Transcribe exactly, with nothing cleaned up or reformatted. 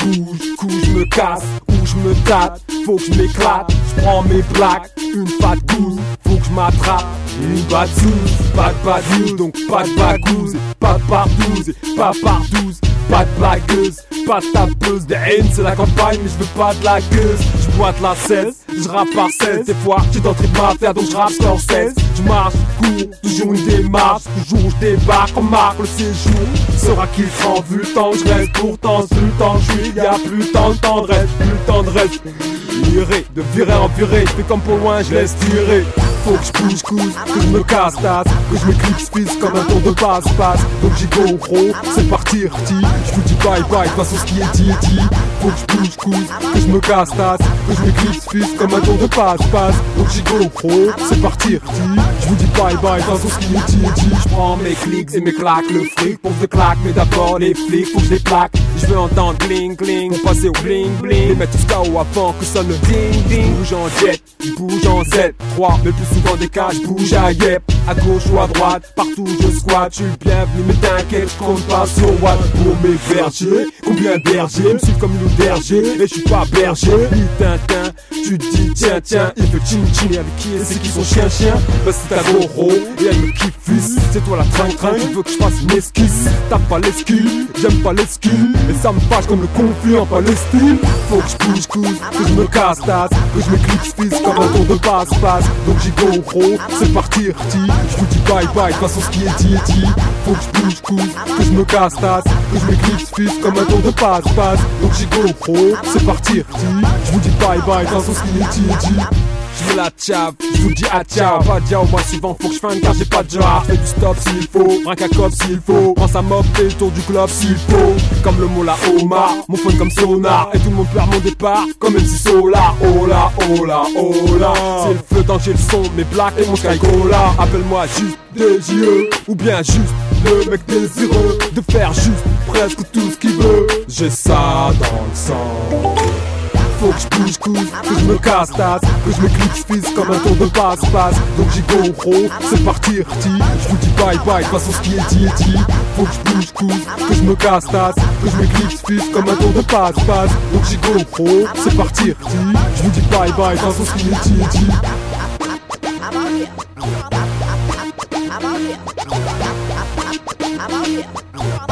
bouge, couche, je me casse, ou je me tâte, faut que je m'éclate, je prends mes plaques, une patte douze, faut que je m'attrape, une batouze, pas de badouze, donc pas de bagouze, pas de partouze, et pas partouze, pas de blagueuse, pas de tapeuse, des haines c'est la campagne mais je veux pas de la gueuse, je bois de la seize, je rappe par seize, des fois j'ai d'autres rythmes à faire donc je rappe sur seize, je marche, cours, toujours une démarche, toujours je débarque, remarque le séjour, sera qu'il prend vu le temps que je reste, pourtant c'est le temps que je suis, y'a plus le temps de tendresse, plus le temps de reste, virer, de virer en virer, je fais comme pour loin, je laisse tirer. Faut que je bouge, couche, que je me casse, tasse, que je m'éclipse, fils, comme un tour de passe-passe. Donc j'y go, gros, c'est parti, reti. Je vous dis bye bye, de toute façon ce qui est dit est dit. Faut que je bouge, couche, que je me casse, tasse, que je m'éclipse, fils, comme un tour de passe-passe. Donc j'y go, gros, c'est parti, reti. Je vous dis bye bye, de toute façon ce qui est dit est dit. Je prends mes clics et mes claques, le fric, pour que je claque, mais d'abord les flics, faut que je les plaque. Je veux entendre bling bling, pour passer au bling bling. Les mettre tout ce K O avant que sonne le ding ding. Bouge en jet, bouge en Z trois, mais plus souvent des cas, je bouge à yep, à gauche ou à droite, partout je squatte, je suis le bienvenu, mais t'inquiète, je compte pas sur what. Pour mes bergers, combien de bergers me suivent comme une berger, et je suis pas berger, ni Tintin, tu te dis tiens tiens, il fait chin chin, et avec qui et c'est qui son chien chien, bah c'est ta goro, et elle me kiffe fils, c'est toi la train train, tu veux que je fasse une esquisse, t'as pas les skills, j'aime pas les skills, et ça me fâche comme le conflit en Palestine, faut que je bouge couche, que je me casse tasse, que je m'éclipse fils comme un tour de passe-passe, donc j'y go gros, c'est parti reti, je vous dis bye bye, de toute façon ce qui est dit est dit, faut que je bouge couche, que je me casse tasse, que je m'éclipse fils comme un tour de passe-passe, donc j'y go gros, c'est parti reti, je vous dis bye bye, de toute façon ce qui est dit est dit. Je veux la tchave, je vous dis à ciao, pas de au mois suivant, faut que je fasse car j'ai pas de genre. Fais du stop s'il faut, brinque à cop s'il faut, prends sa mop, fais le tour du club s'il faut. Comme le mot la Omar, mon phone comme sonar, et tout le monde perd mon départ, comme M C Solar. Oh là, oh là, oh là, c'est le feu tant que j'ai le son, mes blagues et mon sky cola. Appelle-moi juste D J E, ou bien juste le mec désireux de faire juste presque tout ce qu'il veut. J'ai ça dans le sang. Faut que je bouge couche, que je me casse tasse, que je m'éclipse fils comme un tour de passe-passe. Donc j'y go gros, c'est parti reti, je vous dis bye bye, de toute façon ce qui est dit est dit. Faut que je bouge couche, que je me casse tasse, que je m'éclipse fils comme un tour de passe-passe. Donc j'y go gros, c'est parti reti, je vous dis bye bye, de toute façon ce qui est dit est dit. I'm out here. I'm out here. I'm out here.